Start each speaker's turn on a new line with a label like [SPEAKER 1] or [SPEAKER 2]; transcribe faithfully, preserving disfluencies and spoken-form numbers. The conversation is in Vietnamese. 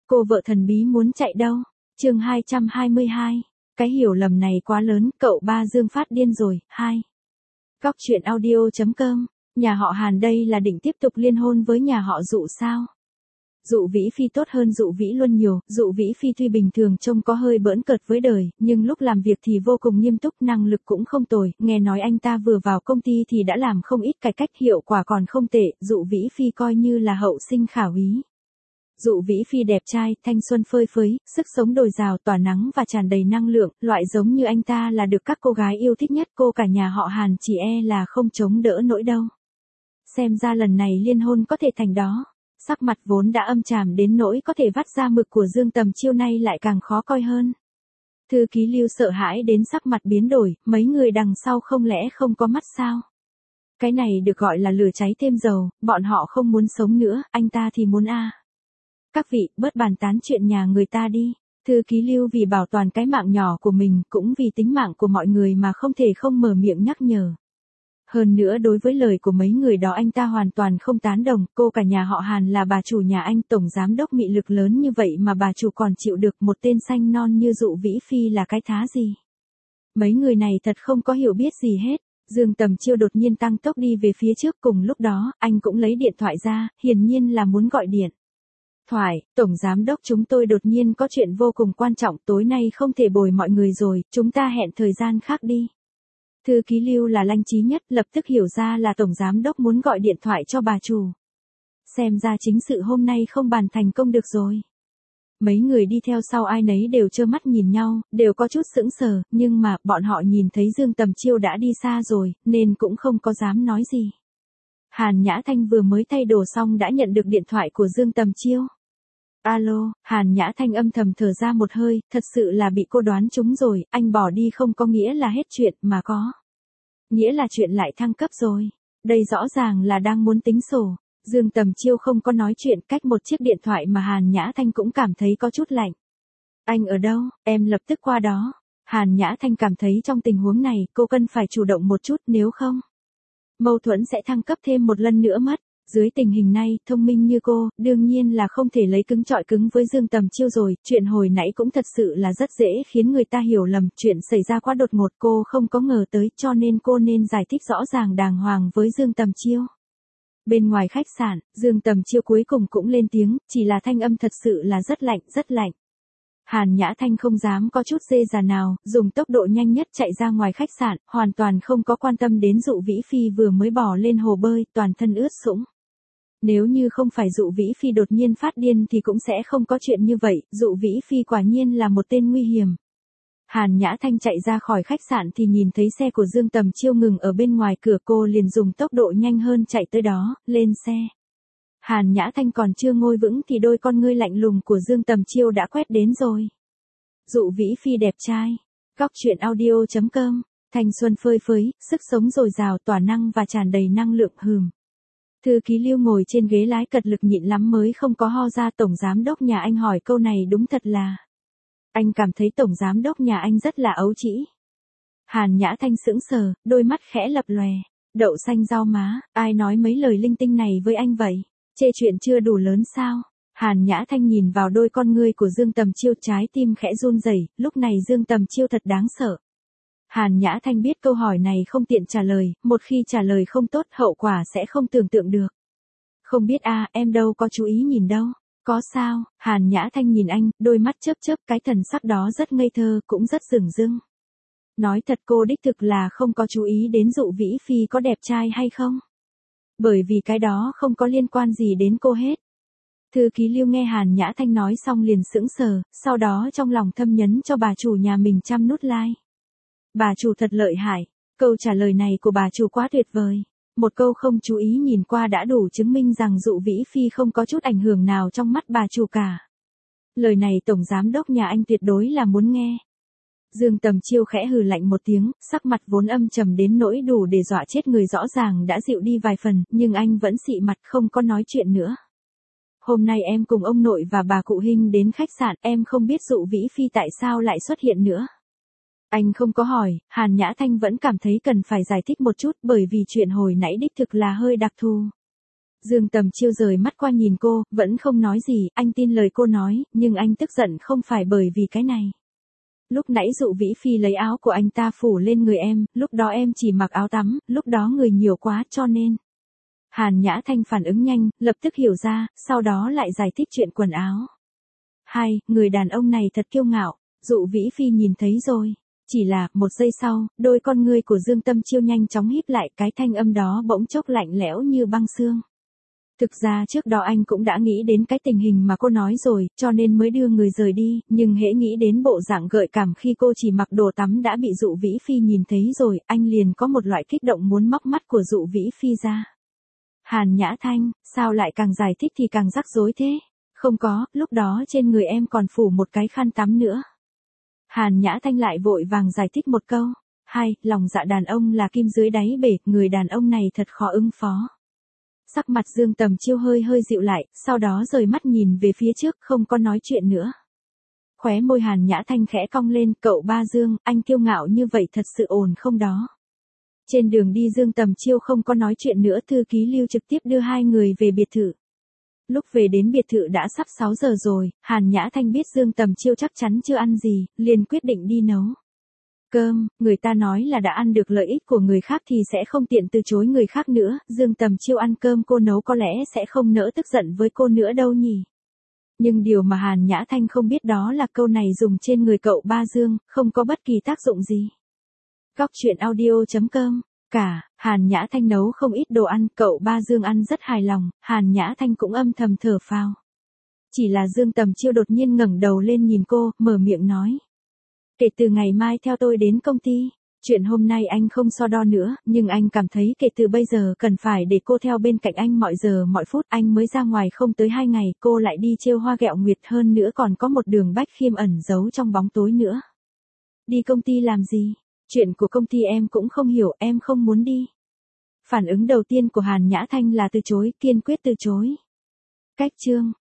[SPEAKER 1] cô vợ thần bí muốn chạy đâu? Chương hai trăm hai mươi hai. Cái hiểu lầm này quá lớn, cậu ba Dương phát điên rồi. Hai. Góc truyện audio chấm com. Nhà họ Hàn đây là định tiếp tục liên hôn với nhà họ Dụ sao? Dụ Vĩ Phi tốt hơn Dụ Vĩ Luân nhiều, Dụ Vĩ Phi tuy bình thường trông có hơi bỡn cợt với đời, nhưng lúc làm việc thì vô cùng nghiêm túc, năng lực cũng không tồi, nghe nói anh ta vừa vào công ty thì đã làm không ít cải cách, hiệu quả còn không tệ, Dụ Vĩ Phi coi như là hậu sinh khả úy. Dụ Vĩ Phi đẹp trai, thanh xuân phơi phới, sức sống dồi dào, tỏa nắng và tràn đầy năng lượng, loại giống như anh ta là được các cô gái yêu thích nhất, cô cả nhà họ Hàn chỉ e là không chống đỡ nổi đâu. Xem ra lần này liên hôn có thể thành đó. Sắc mặt vốn đã âm tràm đến nỗi có thể vắt ra mực của Dương Tầm Chiêu nay lại càng khó coi hơn. Thư ký Lưu sợ hãi đến sắc mặt biến đổi, mấy người đằng sau không lẽ không có mắt sao? Cái này được gọi là lửa cháy thêm dầu, bọn họ không muốn sống nữa, anh ta thì muốn a. À. Các vị, bớt bàn tán chuyện nhà người ta đi. Thư ký Lưu vì bảo toàn cái mạng nhỏ của mình, cũng vì tính mạng của mọi người mà không thể không mở miệng nhắc nhở. Hơn nữa đối với lời của mấy người đó anh ta hoàn toàn không tán đồng, cô cả nhà họ Hàn là bà chủ nhà anh, tổng giám đốc mị lực lớn như vậy mà bà chủ còn chịu được, một tên xanh non như Dụ Vĩ Phi là cái thá gì. Mấy người này thật không có hiểu biết gì hết. Dương Tầm Chiêu đột nhiên tăng tốc đi về phía trước, cùng lúc đó, anh cũng lấy điện thoại ra, hiển nhiên là muốn gọi điện. Thoại, tổng giám đốc chúng tôi đột nhiên có chuyện vô cùng quan trọng, tối nay không thể bồi mọi người rồi, chúng ta hẹn thời gian khác đi. Thư ký Lưu là lanh trí nhất, lập tức hiểu ra là tổng giám đốc muốn gọi điện thoại cho bà chủ. Xem ra chính sự hôm nay không bàn thành công được rồi. Mấy người đi theo sau ai nấy đều trơ mắt nhìn nhau, đều có chút sững sờ, nhưng mà bọn họ nhìn thấy Dương Tầm Chiêu đã đi xa rồi, nên cũng không có dám nói gì. Hàn Nhã Thanh vừa mới thay đồ xong đã nhận được điện thoại của Dương Tầm Chiêu. Alo, Hàn Nhã Thanh âm thầm thở ra một hơi, thật sự là bị cô đoán trúng rồi, anh bỏ đi không có nghĩa là hết chuyện, mà có nghĩa là chuyện lại thăng cấp rồi. Đây rõ ràng là đang muốn tính sổ. Dương Tầm Chiêu không có nói chuyện, cách một chiếc điện thoại mà Hàn Nhã Thanh cũng cảm thấy có chút lạnh. Anh ở đâu, em lập tức qua đó. Hàn Nhã Thanh cảm thấy trong tình huống này cô cần phải chủ động một chút, nếu không mâu thuẫn sẽ thăng cấp thêm một lần nữa mất. Dưới tình hình này, thông minh như cô, đương nhiên là không thể lấy cứng chọi cứng với Dương Tầm Chiêu rồi, chuyện hồi nãy cũng thật sự là rất dễ khiến người ta hiểu lầm, chuyện xảy ra quá đột ngột cô không có ngờ tới, cho nên cô nên giải thích rõ ràng đàng hoàng với Dương Tầm Chiêu. Bên ngoài khách sạn, Dương Tầm Chiêu cuối cùng cũng lên tiếng, chỉ là thanh âm thật sự là rất lạnh, rất lạnh. Hàn Nhã Thanh không dám có chút dê già nào, dùng tốc độ nhanh nhất chạy ra ngoài khách sạn, hoàn toàn không có quan tâm đến Dụ Vĩ Phi vừa mới bỏ lên hồ bơi, toàn thân ướt sũng. Nếu như không phải Dụ Vĩ Phi đột nhiên phát điên thì cũng sẽ không có chuyện như vậy, Dụ Vĩ Phi quả nhiên là một tên nguy hiểm. Hàn Nhã Thanh chạy ra khỏi khách sạn thì nhìn thấy xe của Dương Tầm Chiêu ngừng ở bên ngoài cửa, cô liền dùng tốc độ nhanh hơn chạy tới đó, lên xe. Hàn Nhã Thanh còn chưa ngồi vững thì đôi con ngươi lạnh lùng của Dương Tầm Chiêu đã quét đến rồi. Dụ Vĩ Phi đẹp trai. Góc truyện audio chấm com. Thanh xuân phơi phới, sức sống dồi dào, tỏa năng và tràn đầy năng lượng hừm. Thư ký Lưu ngồi trên ghế lái cật lực nhịn lắm mới không có ho ra. Tổng giám đốc nhà anh hỏi câu này đúng thật là. Anh cảm thấy tổng giám đốc nhà anh rất là ấu trĩ. Hàn Nhã Thanh sững sờ, đôi mắt khẽ lập lòe. Đậu xanh rau má, ai nói mấy lời linh tinh này với anh vậy? Chê chuyện chưa đủ lớn sao? Hàn Nhã Thanh nhìn vào đôi con ngươi của Dương Tầm Chiêu, trái tim khẽ run rẩy, lúc này Dương Tầm Chiêu thật đáng sợ. Hàn Nhã Thanh biết câu hỏi này không tiện trả lời, một khi trả lời không tốt hậu quả sẽ không tưởng tượng được. Không biết a, à, em đâu có chú ý nhìn đâu. Có sao? Hàn Nhã Thanh nhìn anh, đôi mắt chớp chớp, cái thần sắc đó rất ngây thơ, cũng rất dửng dưng. Nói thật cô đích thực là không có chú ý đến Dụ Vĩ Phi có đẹp trai hay không. Bởi vì cái đó không có liên quan gì đến cô hết. Thư ký Lưu nghe Hàn Nhã Thanh nói xong liền sững sờ, sau đó trong lòng thâm nhấn cho bà chủ nhà mình trăm nút like. Bà chủ thật lợi hại, câu trả lời này của bà chủ quá tuyệt vời. Một câu không chú ý nhìn qua đã đủ chứng minh rằng Dụ Vĩ Phi không có chút ảnh hưởng nào trong mắt bà chủ cả. Lời này tổng giám đốc nhà anh tuyệt đối là muốn nghe. Dương Tầm Chiêu khẽ hừ lạnh một tiếng, sắc mặt vốn âm trầm đến nỗi đủ để dọa chết người rõ ràng đã dịu đi vài phần, nhưng anh vẫn xị mặt không có nói chuyện nữa. Hôm nay em cùng ông nội và bà cụ Hinh đến khách sạn, em không biết Dụ Vĩ Phi tại sao lại xuất hiện nữa. Anh không có hỏi, Hàn Nhã Thanh vẫn cảm thấy cần phải giải thích một chút bởi vì chuyện hồi nãy đích thực là hơi đặc thù. Dương Tầm Chiêu rời mắt qua nhìn cô, vẫn không nói gì, anh tin lời cô nói, nhưng anh tức giận không phải bởi vì cái này. Lúc nãy Dụ Vĩ Phi lấy áo của anh ta phủ lên người em, lúc đó em chỉ mặc áo tắm, lúc đó người nhiều quá cho nên. Hàn Nhã Thanh phản ứng nhanh, lập tức hiểu ra, sau đó lại giải thích chuyện quần áo. Hai, người đàn ông này thật kiêu ngạo, Dụ Vĩ Phi nhìn thấy rồi. Chỉ là, một giây sau, đôi con ngươi của Dương Tâm Chiêu nhanh chóng híp lại, cái thanh âm đó bỗng chốc lạnh lẽo như băng xương. Thực ra trước đó anh cũng đã nghĩ đến cái tình hình mà cô nói rồi, cho nên mới đưa người rời đi, nhưng hễ nghĩ đến bộ dạng gợi cảm khi cô chỉ mặc đồ tắm đã bị Dụ Vĩ Phi nhìn thấy rồi, anh liền có một loại kích động muốn móc mắt của Dụ Vĩ Phi ra. Hàn Nhã Thanh, sao lại càng giải thích thì càng rắc rối thế? Không có, lúc đó trên người em còn phủ một cái khăn tắm nữa. Hàn Nhã Thanh lại vội vàng giải thích một câu. Hai, lòng dạ đàn ông là kim dưới đáy bể, người đàn ông này thật khó ứng phó. Sắc mặt Dương Tầm Chiêu hơi hơi dịu lại, sau đó rời mắt nhìn về phía trước, không có nói chuyện nữa. Khóe môi Hàn Nhã Thanh khẽ cong lên, cậu ba Dương, anh kiêu ngạo như vậy thật sự ổn không đó? Trên đường đi Dương Tầm Chiêu không có nói chuyện nữa, thư ký Lưu trực tiếp đưa hai người về biệt thự. Lúc về đến biệt thự đã sắp sáu giờ rồi, Hàn Nhã Thanh biết Dương Tầm Chiêu chắc chắn chưa ăn gì, liền quyết định đi nấu cơm. Người ta nói là đã ăn được lợi ích của người khác thì sẽ không tiện từ chối người khác nữa, Dương Tầm Chiêu ăn cơm cô nấu có lẽ sẽ không nỡ tức giận với cô nữa đâu nhỉ. Nhưng điều mà Hàn Nhã Thanh không biết đó là câu này dùng trên người cậu ba Dương, không có bất kỳ tác dụng gì. Góc truyện audio chấm com. Cả, Hàn Nhã Thanh nấu không ít đồ ăn, cậu ba Dương ăn rất hài lòng, Hàn Nhã Thanh cũng âm thầm thở phào. Chỉ là Dương Tầm Chiêu đột nhiên ngẩng đầu lên nhìn cô, mở miệng nói. Kể từ ngày mai theo tôi đến công ty, chuyện hôm nay anh không so đo nữa, nhưng anh cảm thấy kể từ bây giờ cần phải để cô theo bên cạnh anh mọi giờ mọi phút. Anh mới ra ngoài không tới hai ngày, cô lại đi trêu hoa ghẹo nguyệt, hơn nữa còn có một Đường Bách Khiêm ẩn giấu trong bóng tối nữa. Đi công ty làm gì? Chuyện của công ty em cũng không hiểu, em không muốn đi. Phản ứng đầu tiên của Hàn Nhã Thanh là từ chối, kiên quyết từ chối. Cách chương